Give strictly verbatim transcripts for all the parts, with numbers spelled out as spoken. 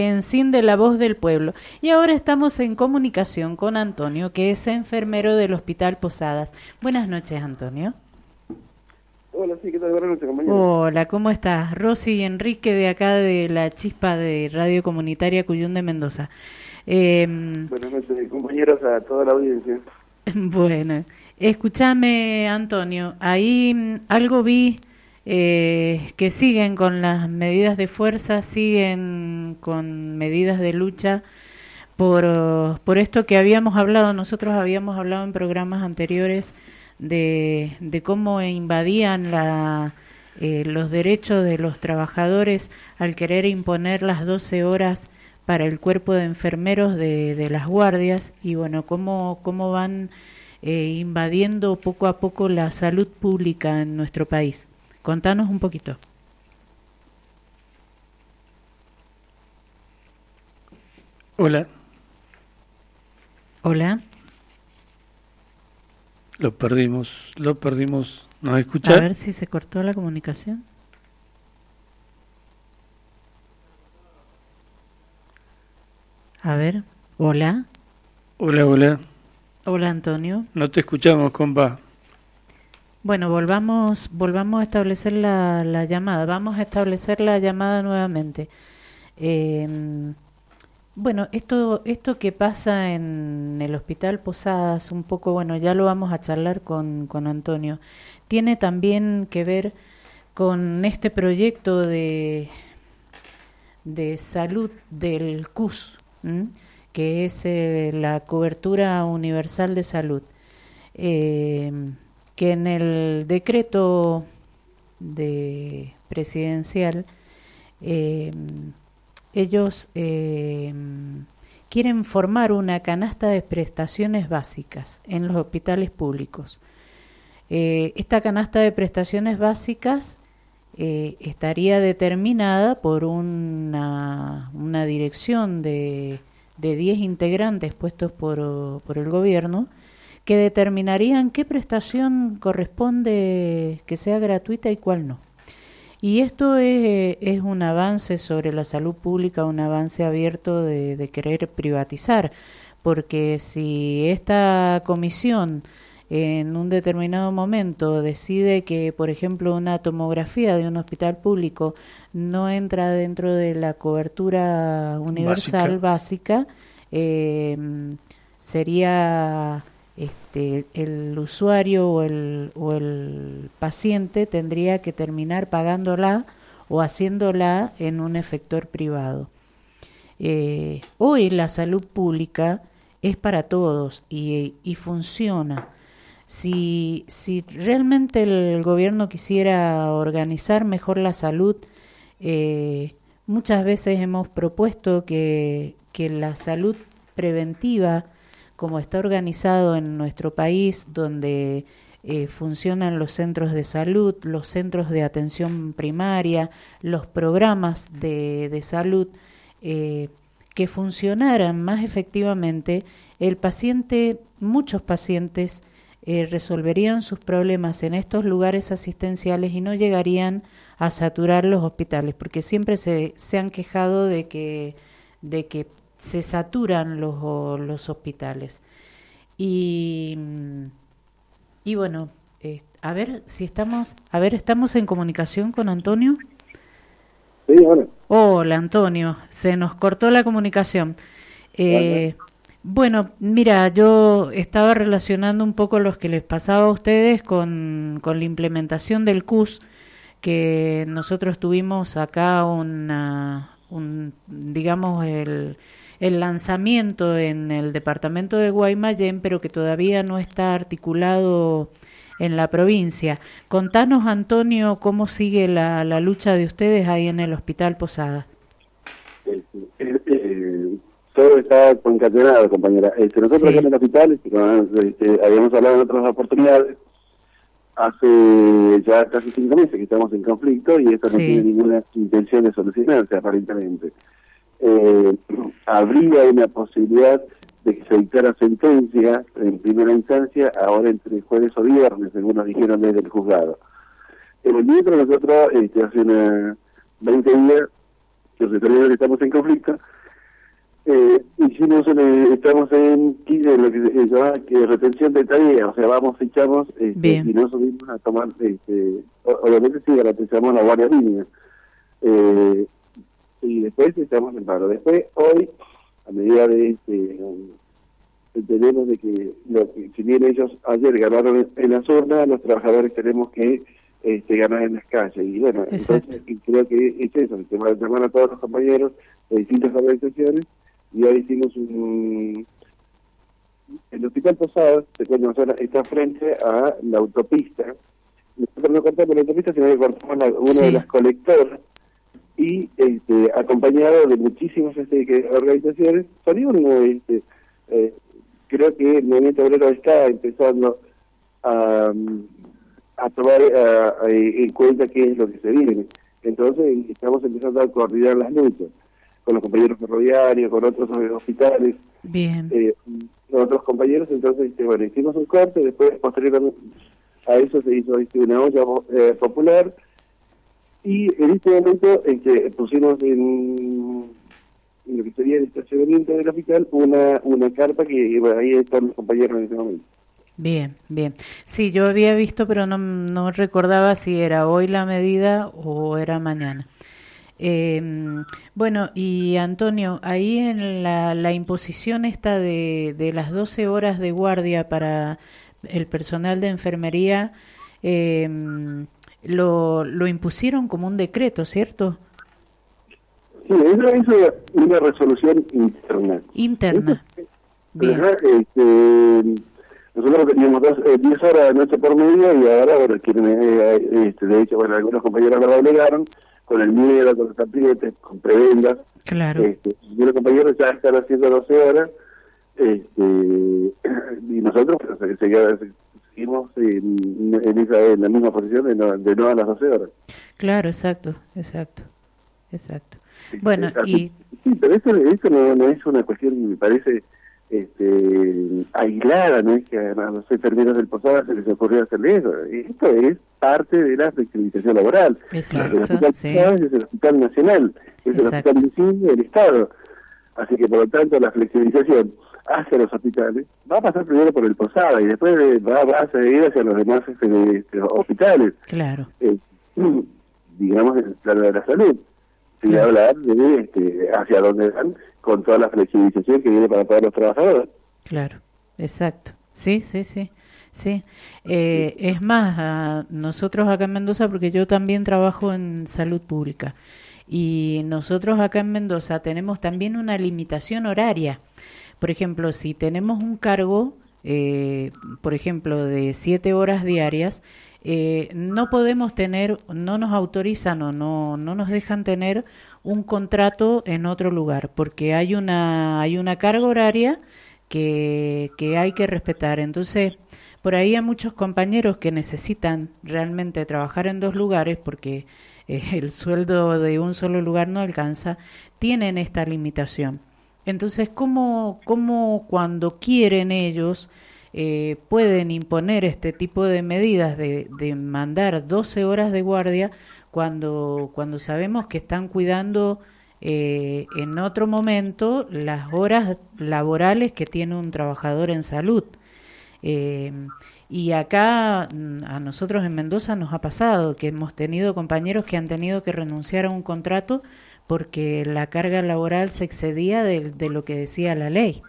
En Sin de la Voz del Pueblo. Y ahora estamos en comunicación con Antonio, que es enfermero del Hospital Posadas. Buenas noches, Antonio. Hola, sí, ¿qué tal? Buenas noches, compañero. Hola, ¿cómo estás? Rosy y Enrique de acá de La Chispa de Radio Comunitaria Cuyún de Mendoza. Eh, Buenas noches, compañeros, a toda la audiencia. Bueno, escúchame, Antonio, ahí mm, algo vi eh, que siguen con las medidas de fuerza, siguen con medidas de lucha por, uh, por esto que habíamos hablado, nosotros habíamos hablado en programas anteriores de, de cómo invadían la, eh, los derechos de los trabajadores al querer imponer las doce horas para el cuerpo de enfermeros de, de las guardias y bueno, cómo, cómo van eh, invadiendo poco a poco la salud pública en nuestro país. Contanos un poquito. Hola. Hola. Lo perdimos, lo perdimos. ¿Nos escucha? A ver si se cortó la comunicación. A ver, hola. Hola, hola. Hola, Antonio. No te escuchamos, compa. Bueno, volvamos, volvamos a establecer la, la llamada. Vamos a establecer la llamada nuevamente. Eh, bueno, esto, esto que pasa en el Hospital Posadas, un poco, bueno, ya lo vamos a charlar con, con Antonio. Tiene también que ver con este proyecto de, de salud del C U S, ¿m? que es eh, la cobertura universal de salud. Eh, que en el decreto de presidencial eh, ellos eh, quieren formar una canasta de prestaciones básicas en los hospitales públicos. Eh, esta canasta de prestaciones básicas eh, estaría determinada por una, una dirección de, de diez integrantes puestos por, por el gobierno, que determinarían qué prestación corresponde que sea gratuita y cuál no. Y esto es, es un avance sobre la salud pública, un avance abierto de, de querer privatizar, porque si esta comisión en un determinado momento decide que, por ejemplo, una tomografía de un hospital público no entra dentro de la cobertura universal básica, básica eh, sería... Este, el usuario o el, o el paciente tendría que terminar pagándola o haciéndola en un efector privado. Eh, hoy la salud pública es para todos y, y funciona. Si, si realmente el gobierno quisiera organizar mejor la salud, eh, muchas veces hemos propuesto que, que la salud preventiva, como está organizado en nuestro país, donde eh, funcionan los centros de salud, los centros de atención primaria, los programas de, de salud, eh, que funcionaran más efectivamente, el paciente, muchos pacientes eh, resolverían sus problemas en estos lugares asistenciales y no llegarían a saturar los hospitales, porque siempre se, se han quejado de que, de que se saturan los, los hospitales. Y, y bueno, eh, a ver si estamos, a ver, ¿estamos en comunicación con Antonio? Sí, hola. Hola, Antonio, se nos cortó la comunicación. Eh, bueno, mira, yo estaba relacionando un poco los que les pasaba a ustedes con, con la implementación del C U S, que nosotros tuvimos acá una, un, digamos, el... el lanzamiento en el departamento de Guaymallén, pero que todavía no está articulado en la provincia. Contanos, Antonio, cómo sigue la, la lucha de ustedes ahí en el Hospital Posada. Eh, eh, eh, todo está concatenado, compañera. Este, nosotros Sí. acá en el hospital, este, habíamos hablado en otras oportunidades, hace ya casi cinco meses que estamos en conflicto y esto no Sí. tiene ninguna intención de solucionarse, aparentemente. Eh, habría una posibilidad de que se dictara sentencia en primera instancia ahora entre jueves o viernes, según nos dijeron desde el juzgado. En el mientras nosotros, este, hace una veinte días, los veterinarios que estamos en conflicto, eh, hicimos una, estamos en, en lo que se llama que retención de tareas, o sea, vamos, echamos, este, y no subimos a tomar, este, obviamente sí, garantizamos la guardia línea. Eh, y después estamos en paro. Después, hoy, a medida de este, entendemos de que, lo que si bien ellos ayer ganaron en las urnas, los trabajadores tenemos que este, ganar en las calles. Y bueno, exacto. Entonces creo que es eso, el tema de llamar a todos los compañeros de distintas organizaciones, y hoy hicimos un... El Hospital Posadas, te cuento, está frente a la autopista. Nosotros no cortamos la autopista, sino que cortamos la, una sí. de las colectoras, y este, acompañado de muchísimas este, organizaciones, salimos, este, eh, creo que el movimiento obrero está empezando a, a tomar a, a, en cuenta qué es lo que se viene. Entonces estamos empezando a coordinar las luchas con los compañeros ferroviarios, con otros hospitales, bien, eh, con otros compañeros. Entonces, este, bueno, hicimos un corte, después posteriormente a eso se hizo este, una olla eh, popular, y en este momento en que pusimos en, en lo que sería el estacionamiento del hospital una una carpa que bueno, ahí están los compañeros en ese momento. Bien, bien. Sí, yo había visto, pero no, no recordaba si era hoy la medida o era mañana. Eh, bueno, y Antonio, ahí en la, la imposición esta de, de las doce horas de guardia para el personal de enfermería, eh, lo, lo impusieron como un decreto, ¿cierto? Sí, eso es una resolución interna. Interna. Eso, bien. Este, nosotros teníamos dos, eh, diez horas de noche por medio, y ahora, bueno, quieren, eh, este, de hecho, bueno, algunos compañeros lo obligaron, con el miedo, con los aprietes, con prebendas. Claro. Este, y los compañeros ya están haciendo doce horas, este, y nosotros pues, seguimos en, en, esa, en la misma posición de no, de no a las doce horas. Claro, exacto, exacto, exacto. Bueno, Así, y... Sí, pero eso, eso no, no es una cuestión, me parece, este, aislada, no es que a los enfermeros del Posada se les ocurrió hacerle eso. Esto es parte de la flexibilización laboral. Exacto, el hospital sí. Posada es el hospital nacional, es Exacto. el hospital invisible del Estado. Así que, por lo tanto, la flexibilización hacia los hospitales va a pasar primero por el Posada y después va, va a seguir hacia los demás este, este, hospitales. Claro. Eh, digamos, en el plano de la salud. Sin claro. hablar de este, hacia dónde van con toda la flexibilización que viene para todos los trabajadores. Claro, exacto. Sí, sí, sí. Sí. Eh, es más, a nosotros acá en Mendoza, porque yo también trabajo en salud pública, y nosotros acá en Mendoza tenemos también una limitación horaria. Por ejemplo, si tenemos un cargo, eh, por ejemplo, de siete horas diarias, Eh, no podemos tener, no nos autorizan o no, no nos dejan tener un contrato en otro lugar, porque hay una, hay una carga horaria que, que hay que respetar. Entonces, por ahí hay muchos compañeros que necesitan realmente trabajar en dos lugares porque eh, el sueldo de un solo lugar no alcanza, tienen esta limitación. Entonces, ¿cómo, cómo cuando quieren ellos Eh, pueden imponer este tipo de medidas de, de mandar doce horas de guardia cuando, cuando sabemos que están cuidando eh, en otro momento las horas laborales que tiene un trabajador en salud? Eh, y acá a nosotros en Mendoza nos ha pasado que hemos tenido compañeros que han tenido que renunciar a un contrato porque la carga laboral se excedía de, de lo que decía la ley.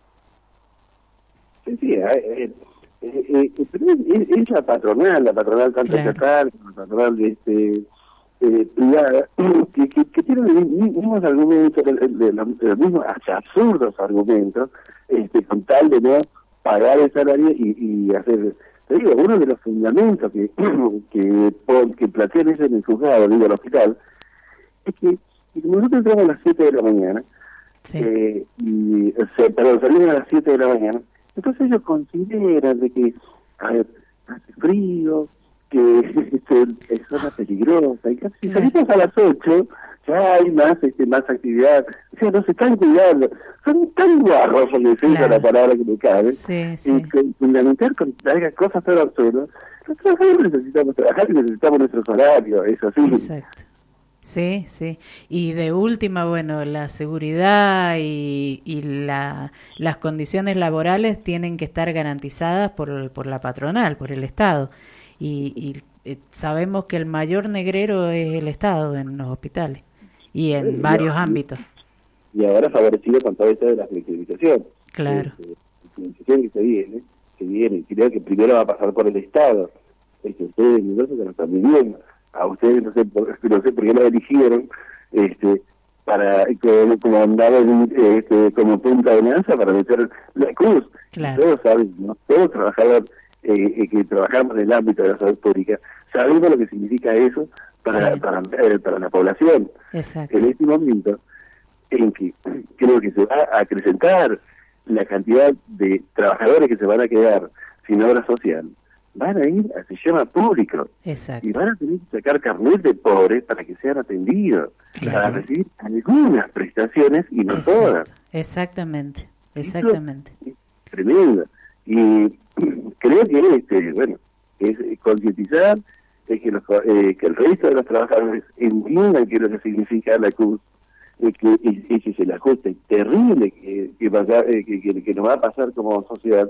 Sí, sí, eh, eh, eh, pero es, es la patronal, la patronal tanto claro. estatal como la patronal de este, eh, privada, que, que, que tiene los mismos argumentos, los mismos hasta absurdos argumentos, este, con tal de no pagar el salario y, y hacer... Te digo, uno de los fundamentos que que, que plantean eso en el juzgado, digo, el hospital, es que nosotros entramos a las siete de la mañana, sí. eh, y, o sea, perdón, salimos a las siete de la mañana. Entonces ellos consideran de que a ver, hace frío, que es zona peligrosa, y casi si salimos a las ocho ya hay más este, más actividad, o sea, no se están cuidando, son tan guarros, porque es claro. la palabra que me cabe, sí, sí. y que fundamental con cosas tan absurdas. Los trabajadores necesitamos trabajar y necesitamos nuestro salario, eso sí. Exacto. Sí, sí. Y de última, bueno, la seguridad y, y la, las condiciones laborales tienen que estar garantizadas por, por la patronal, por el Estado. Y, y eh, sabemos que el mayor negrero es el Estado en los hospitales y en varios ámbitos. Y ahora favorecido con todo esto de la flexibilización. Claro. Eh, la flexibilización que se viene, que viene, creo que primero va a pasar por el Estado. Es que ustedes en el que lo están viviendo. A ustedes no sé por, no sé por qué lo eligieron este para como, como andaba este, como punta de lanza para meter la cruz. Claro. Todos saben, ¿no? Todos trabajadores eh, que trabajamos en el ámbito de la salud pública sabemos lo que significa eso para, sí. para, eh, para la población. Exacto. En este momento en que creo que se va a acrecentar la cantidad de trabajadores que se van a quedar sin obra social, van a ir a sistema público. Exacto. Y van a tener que sacar carnet de pobres para que sean atendidos, claro. para recibir algunas prestaciones y no Exacto. todas. Exactamente, exactamente. Eso es tremendo. Y creo que este, bueno, es concientizar, es que, los, eh, que el resto de los trabajadores entiendan qué es lo que significa la cruz, eh, que ese es el ajuste terrible que, que, pasa, eh, que, que, que nos va a pasar como sociedad.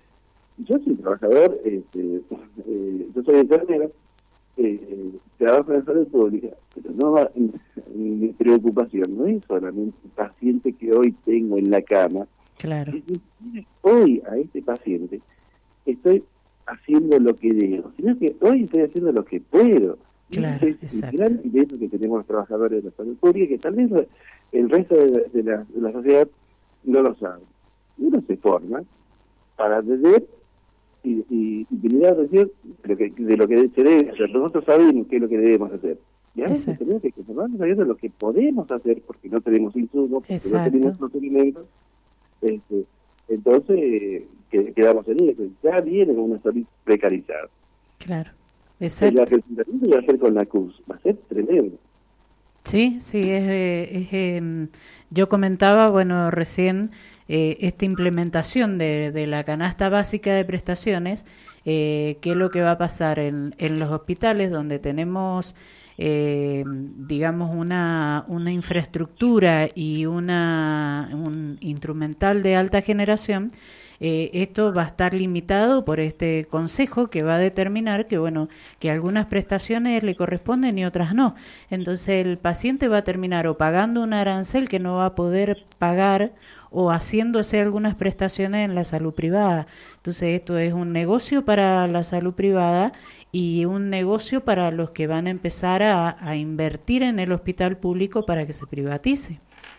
Yo soy trabajador, este, eh, yo soy enfermero, eh, trabajo en la salud pública, pero no va, mi preocupación no es solamente el paciente que hoy tengo en la cama. Claro. Es decir, hoy a este paciente estoy haciendo lo que debo, sino que hoy estoy haciendo lo que puedo. Claro, es exacto. el gran ingreso que tenemos los trabajadores de la salud pública, que tal vez el resto de, de, la, de la sociedad no lo sabe. Uno se forma para atender y, y, y tener atención de lo que, de lo que se debe hacer. Nosotros sabemos qué es lo que debemos hacer. Y a veces tenemos que formarnos sabiendo lo que podemos hacer porque no tenemos insumos, porque Exacto. no tenemos los alimentos. Este, entonces, que, quedamos en eso. Ya viene con una salud precarizada. Claro, exacto. La presentación que va a hacer con la C U S va a ser tremendo. Sí, sí, es, es, es yo comentaba, bueno, recién eh, esta implementación de, de la canasta básica de prestaciones, eh, qué es lo que va a pasar en, en los hospitales donde tenemos, eh, digamos, una, una infraestructura y una un instrumental de alta generación. Eh, esto va a estar limitado por este consejo que va a determinar que, bueno, que algunas prestaciones le corresponden y otras no. Entonces el paciente va a terminar o pagando un arancel que no va a poder pagar o haciéndose algunas prestaciones en la salud privada. Entonces esto es un negocio para la salud privada y un negocio para los que van a empezar a, a invertir en el hospital público para que se privatice.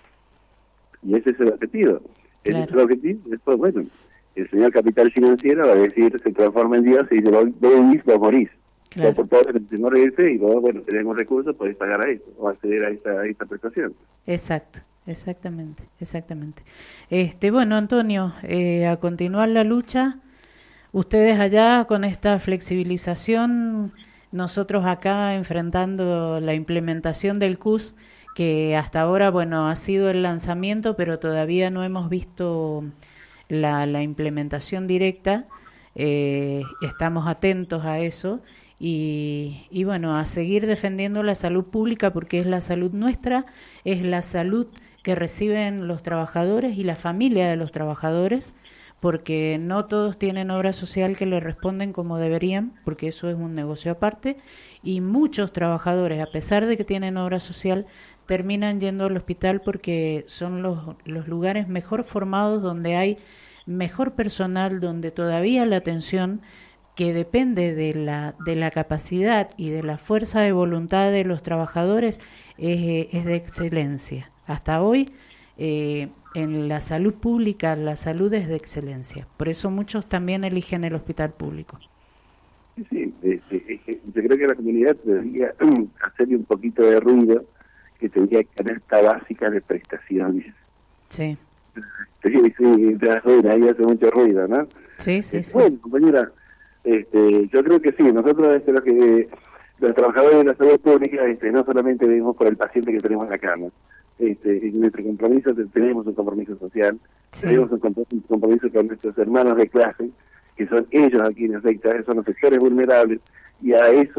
Y ese es el objetivo. Claro. Ese es el objetivo. Después, bueno, el señor capital financiero va a decir, se transforma en Dios y dice, vos vivís, vos morís. Claro. Vos por todo el temor ese y vos, bueno, tenemos recursos, podés pagar a eso o acceder a esta, a esta prestación. Exacto, exactamente, exactamente. Este, bueno, Antonio, eh, a continuar la lucha, ustedes allá con esta flexibilización, nosotros acá enfrentando la implementación del C U S, que hasta ahora, bueno, ha sido el lanzamiento, pero todavía no hemos visto la, la implementación directa. Eh, estamos atentos a eso y, y, bueno, a seguir defendiendo la salud pública porque es la salud nuestra, es la salud que reciben los trabajadores y la familia de los trabajadores, porque no todos tienen obra social que le responden como deberían, porque eso es un negocio aparte, y muchos trabajadores, a pesar de que tienen obra social, terminan yendo al hospital porque son los, los lugares mejor formados, donde hay mejor personal, donde todavía la atención, que depende de la, de la capacidad y de la fuerza de voluntad de los trabajadores, es, es de excelencia. Hasta hoy, eh, en la salud pública, la salud es de excelencia. Por eso muchos también eligen el hospital público. Sí, sí. Es, es, es, yo creo que la comunidad debería hacerle un poquito de ruido, que tendría canasta básica de prestaciones. Sí. Sí, sí, te das ruido, ahí hace mucho ruido, ¿no? Sí, sí, sí. Bueno, compañera, este, yo creo que sí, nosotros este, lo que los trabajadores de la salud pública este, no solamente vivimos por el paciente que tenemos en la cama, este, en nuestro compromiso tenemos un compromiso social, sí. Tenemos un compromiso con nuestros hermanos de clase, que son ellos a quienes afecta, son los sectores vulnerables, y a eso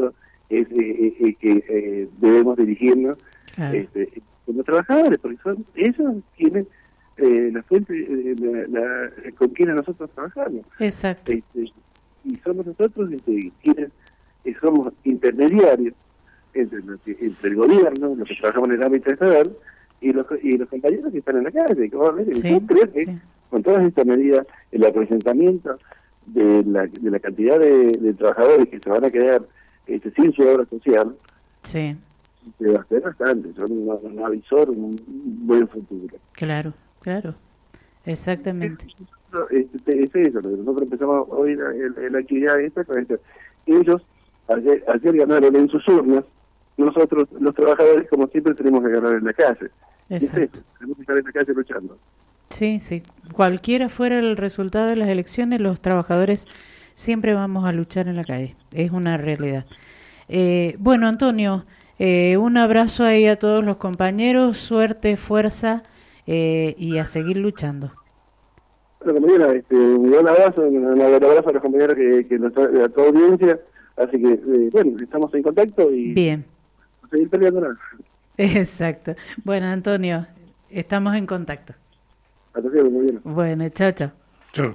es eh, eh, que eh, debemos dirigirnos Claro. este, como trabajadores, porque son ellos quienes eh, la fuente, eh, la, la, con quienes nosotros trabajamos. Exacto. Este, y somos nosotros este, quienes eh, somos intermediarios entre, los que- entre el gobierno, los que trabajamos en el ámbito estatal, y los, y los compañeros que están en la calle. Que, obviamente, Sí, yo creo que sí. con todas estas medidas, el acrecentamiento de la, de la cantidad de, de trabajadores que se van a quedar este, sin su obra social, Sí, se va a hacer bastante, son un, un avisor, un buen futuro. claro, claro. Exactamente. Este, es eso, lo que nosotros empezamos hoy la, la, la actividad esta con esto. Ellos ayer, ayer ganaron en sus urnas, nosotros los trabajadores como siempre tenemos que ganar en la calle. Y es Exacto. eso, tenemos que estar en la calle luchando. Sí, sí. Cualquiera fuera el resultado de las elecciones, los trabajadores siempre vamos a luchar en la calle. Es una realidad. Eh, bueno, Antonio, eh, un abrazo ahí a todos los compañeros, suerte, fuerza eh, y a seguir luchando. Bueno, compañera, este, un gran abrazo, un gran abrazo a los compañeros que, que nos, a toda audiencia, así que, eh, bueno, estamos en contacto y Bien, a seguir peleando nada. exacto. Bueno, Antonio, estamos en contacto. Hasta luego, muy bien. Bueno, chao, chao. Chao.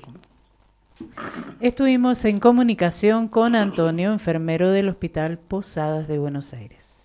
Estuvimos en comunicación con Antonio, enfermero del Hospital Posadas de Buenos Aires.